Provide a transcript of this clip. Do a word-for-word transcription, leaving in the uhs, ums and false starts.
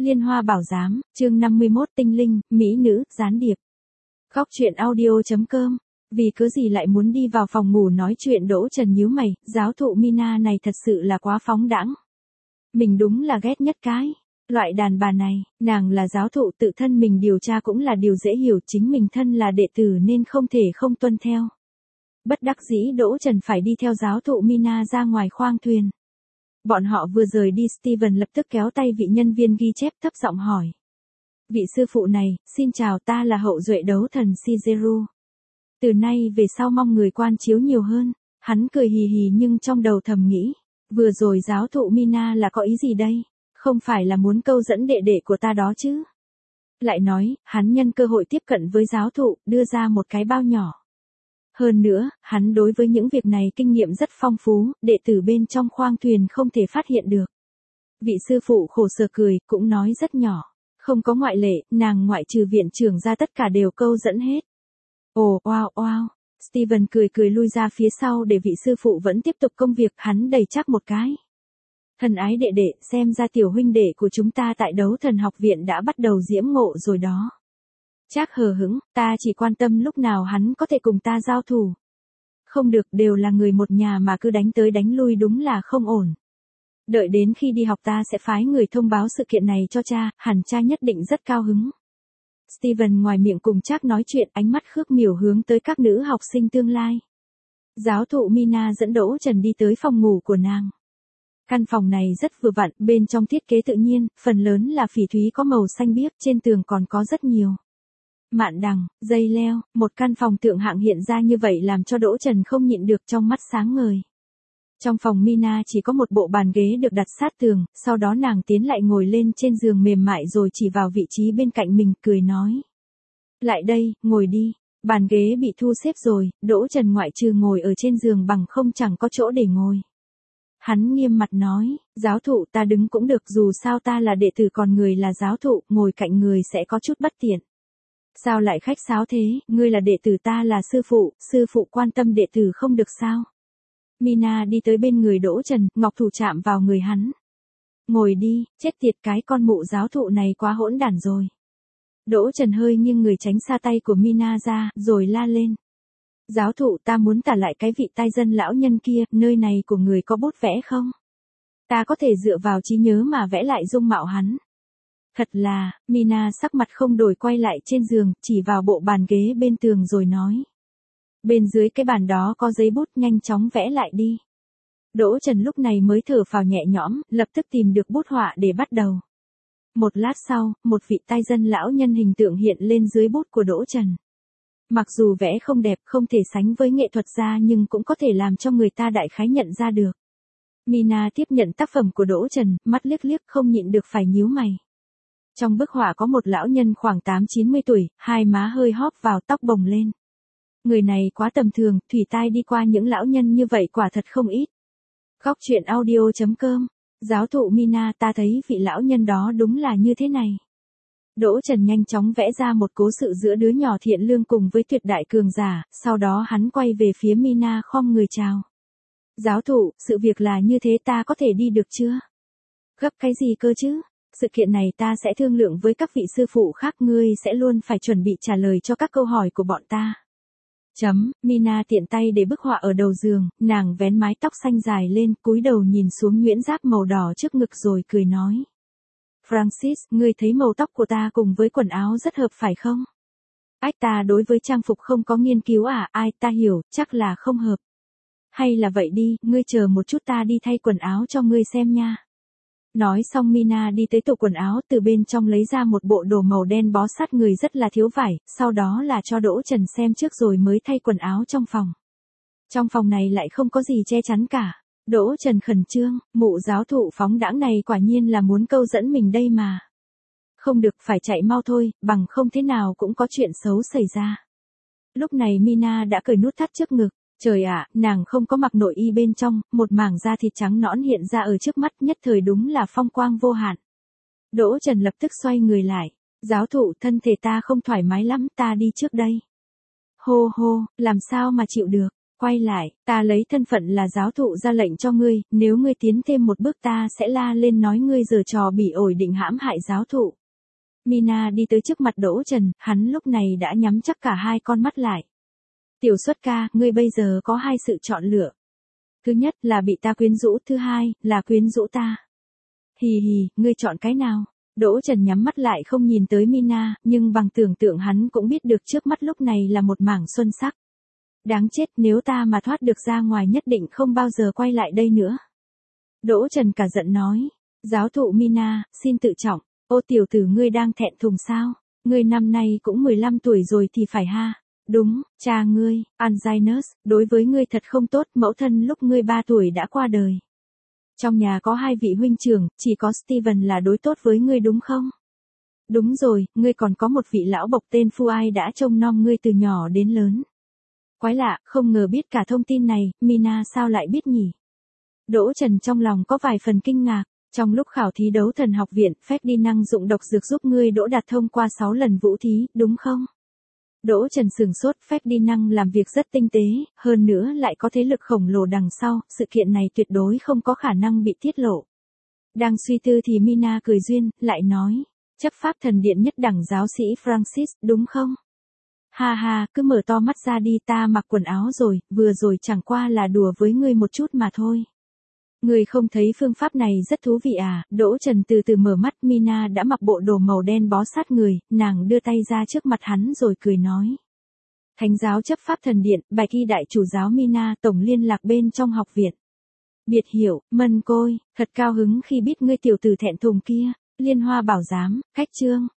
Liên Hoa Bảo Giám, chương năm mươi mốt tinh linh, mỹ nữ, gián điệp. Góc truyện audio.com. Vì cớ gì lại muốn đi vào phòng ngủ nói chuyện Đỗ Trần nhíu mày, giáo thụ Mina này thật sự là quá phóng đãng. Mình đúng là ghét nhất cái. Loại đàn bà này, nàng là giáo thụ tự thân mình điều tra cũng là điều dễ hiểu, chính mình thân là đệ tử nên không thể không tuân theo. Bất đắc dĩ Đỗ Trần phải đi theo giáo thụ Mina ra ngoài khoang thuyền. Bọn họ vừa rời đi, Steven lập tức kéo tay vị nhân viên ghi chép thấp giọng hỏi. Vị sư phụ này, xin chào, ta là hậu duệ đấu thần Shigeru. Từ nay về sau mong người quan chiếu nhiều hơn. Hắn cười hì hì nhưng trong đầu thầm nghĩ. Vừa rồi giáo thụ Mina là có ý gì đây? Không phải là muốn câu dẫn đệ đệ của ta đó chứ? Lại nói, hắn nhân cơ hội tiếp cận với giáo thụ, đưa ra một cái bao nhỏ. Hơn nữa, hắn đối với những việc này kinh nghiệm rất phong phú, đệ tử bên trong khoang thuyền không thể phát hiện được. Vị sư phụ khổ sở cười, cũng nói rất nhỏ. Không có ngoại lệ, nàng ngoại trừ viện trưởng ra tất cả đều câu dẫn hết. Ồ, wow, wow. Steven cười cười lui ra phía sau để vị sư phụ vẫn tiếp tục công việc, hắn đầy chắc một cái. Thân ái đệ đệ, xem ra tiểu huynh đệ của chúng ta tại đấu thần học viện đã bắt đầu diễm ngộ rồi đó. Trác hờ hững, ta chỉ quan tâm lúc nào hắn có thể cùng ta giao thủ. Không được, đều là người một nhà mà cứ đánh tới đánh lui đúng là không ổn. Đợi đến khi đi học ta sẽ phái người thông báo sự kiện này cho cha, hẳn cha nhất định rất cao hứng. Steven ngoài miệng cùng Trác nói chuyện, ánh mắt khước miểu hướng tới các nữ học sinh tương lai. Giáo thụ Mina dẫn Đỗ Trần đi tới phòng ngủ của nàng. Căn phòng này rất vừa vặn, bên trong thiết kế tự nhiên, phần lớn là phỉ thúy có màu xanh biếc, trên tường còn có rất nhiều mạn đằng, dây leo, một căn phòng thượng hạng hiện ra như vậy làm cho Đỗ Trần không nhịn được trong mắt sáng ngời. Trong phòng Mina chỉ có một bộ bàn ghế được đặt sát tường, sau đó nàng tiến lại ngồi lên trên giường mềm mại rồi chỉ vào vị trí bên cạnh mình, cười nói. Lại đây, ngồi đi. Bàn ghế bị thu xếp rồi, Đỗ Trần ngoại trừ ngồi ở trên giường bằng không chẳng có chỗ để ngồi. Hắn nghiêm mặt nói, giáo thụ ta đứng cũng được, dù sao ta là đệ tử còn người là giáo thụ, ngồi cạnh người sẽ có chút bất tiện. Sao lại khách sáo thế, ngươi là đệ tử ta là sư phụ, sư phụ quan tâm đệ tử không được sao? Mina đi tới bên người Đỗ Trần, ngọc thủ chạm vào người hắn. Ngồi đi, chết tiệt, cái con mụ giáo thụ này quá hỗn đản rồi. Đỗ Trần hơi nghiêng người tránh xa tay của Mina ra, rồi la lên. Giáo thụ, ta muốn tả lại cái vị tai dân lão nhân kia, nơi này của người có bút vẽ không? Ta có thể dựa vào trí nhớ mà vẽ lại dung mạo hắn. Thật là, Mina sắc mặt không đổi quay lại trên giường, chỉ vào bộ bàn ghế bên tường rồi nói. Bên dưới cái bàn đó có giấy bút, nhanh chóng vẽ lại đi. Đỗ Trần lúc này mới thở phào nhẹ nhõm, lập tức tìm được bút họa để bắt đầu. Một lát sau, một vị tai dân lão nhân hình tượng hiện lên dưới bút của Đỗ Trần. Mặc dù vẽ không đẹp, không thể sánh với nghệ thuật gia nhưng cũng có thể làm cho người ta đại khái nhận ra được. Mina tiếp nhận tác phẩm của Đỗ Trần, mắt liếc liếc không nhịn được phải nhíu mày. Trong bức họa có một lão nhân khoảng tám chín mươi tuổi, hai má hơi hóp vào, tóc bồng lên. Người này quá tầm thường, thủy tai đi qua những lão nhân như vậy quả thật không ít. Góc truyện audio.com. Giáo thụ Mina, ta thấy vị lão nhân đó đúng là như thế này. Đỗ Trần nhanh chóng vẽ ra một cố sự giữa đứa nhỏ thiện lương cùng với tuyệt đại cường giả, sau đó hắn quay về phía Mina khom người chào. Giáo thụ, sự việc là như thế, ta có thể đi được chưa? Gấp cái gì cơ chứ? Sự kiện này ta sẽ thương lượng với các vị sư phụ khác, ngươi sẽ luôn phải chuẩn bị trả lời cho các câu hỏi của bọn ta. Chấm, Mina tiện tay để bức họa ở đầu giường, nàng vén mái tóc xanh dài lên, cúi đầu nhìn xuống nhuyễn giáp màu đỏ trước ngực rồi cười nói. Francis, ngươi thấy màu tóc của ta cùng với quần áo rất hợp phải không? Ách, ta đối với trang phục không có nghiên cứu à, ai, ta hiểu, chắc là không hợp. Hay là vậy đi, ngươi chờ một chút, ta đi thay quần áo cho ngươi xem nha. Nói xong Mina đi tới tủ quần áo, từ bên trong lấy ra một bộ đồ màu đen bó sát người rất là thiếu vải, sau đó là cho Đỗ Trần xem trước rồi mới thay quần áo trong phòng. Trong phòng này lại không có gì che chắn cả. Đỗ Trần khẩn trương, mụ giáo thụ phóng đãng này quả nhiên là muốn câu dẫn mình đây mà. Không được, phải chạy mau thôi, bằng không thế nào cũng có chuyện xấu xảy ra. Lúc này Mina đã cởi nút thắt trước ngực. Trời ạ, nàng không có mặc nội y bên trong, một mảng da thịt trắng nõn hiện ra ở trước mắt, nhất thời đúng là phong quang vô hạn. Đỗ Trần lập tức xoay người lại. Giáo thụ, thân thể ta không thoải mái lắm, ta đi trước đây. Hô hô, làm sao mà chịu được. Quay lại, ta lấy thân phận là giáo thụ ra lệnh cho ngươi, nếu ngươi tiến thêm một bước ta sẽ la lên nói ngươi giở trò bỉ ổi định hãm hại giáo thụ. Mina đi tới trước mặt Đỗ Trần, hắn lúc này đã nhắm chắc cả hai con mắt lại. Tiểu Xuất ca, ngươi bây giờ có hai sự chọn lựa. Thứ nhất là bị ta quyến rũ, thứ hai là quyến rũ ta. Hì hì, ngươi chọn cái nào? Đỗ Trần nhắm mắt lại không nhìn tới Mina, nhưng bằng tưởng tượng hắn cũng biết được trước mắt lúc này là một mảng xuân sắc. Đáng chết, nếu ta mà thoát được ra ngoài nhất định không bao giờ quay lại đây nữa. Đỗ Trần cả giận nói. Giáo thụ Mina, xin tự trọng. Ô tiểu tử, ngươi đang thẹn thùng sao? Ngươi năm nay cũng mười lăm tuổi rồi thì phải ha. Đúng, cha ngươi, Anginus, đối với ngươi thật không tốt, mẫu thân lúc ngươi ba tuổi đã qua đời. Trong nhà có hai vị huynh trưởng, chỉ có Steven là đối tốt với ngươi đúng không? Đúng rồi, ngươi còn có một vị lão bộc tên Phu Ai đã trông nom ngươi từ nhỏ đến lớn. Quái lạ, không ngờ biết cả thông tin này, Mina sao lại biết nhỉ? Đỗ Trần trong lòng có vài phần kinh ngạc. Trong lúc khảo thí đấu thần học viện, phép đi năng dụng độc dược giúp ngươi đỗ đạt thông qua sáu lần vũ thí, đúng không? Đỗ Trần sửng sốt, phép đi năng làm việc rất tinh tế, hơn nữa lại có thế lực khổng lồ đằng sau, sự kiện này tuyệt đối không có khả năng bị tiết lộ. Đang suy tư thì Mina cười duyên, lại nói, chấp pháp thần điện nhất đẳng giáo sĩ Francis, đúng không? Ha ha, cứ mở to mắt ra đi, ta mặc quần áo rồi, vừa rồi chẳng qua là đùa với ngươi một chút mà thôi. Ngươi không thấy phương pháp này rất thú vị à? Đỗ Trần từ từ mở mắt, Mina đã mặc bộ đồ màu đen bó sát người, nàng đưa tay ra trước mặt hắn rồi cười nói. Thánh giáo chấp pháp thần điện, bạch y đại chủ giáo Mina, tổng liên lạc bên trong học viện. Biệt hiểu, Mân Côi, thật cao hứng khi biết ngươi tiểu tử thẹn thùng kia. Liên Hoa bảo giám, cách chương.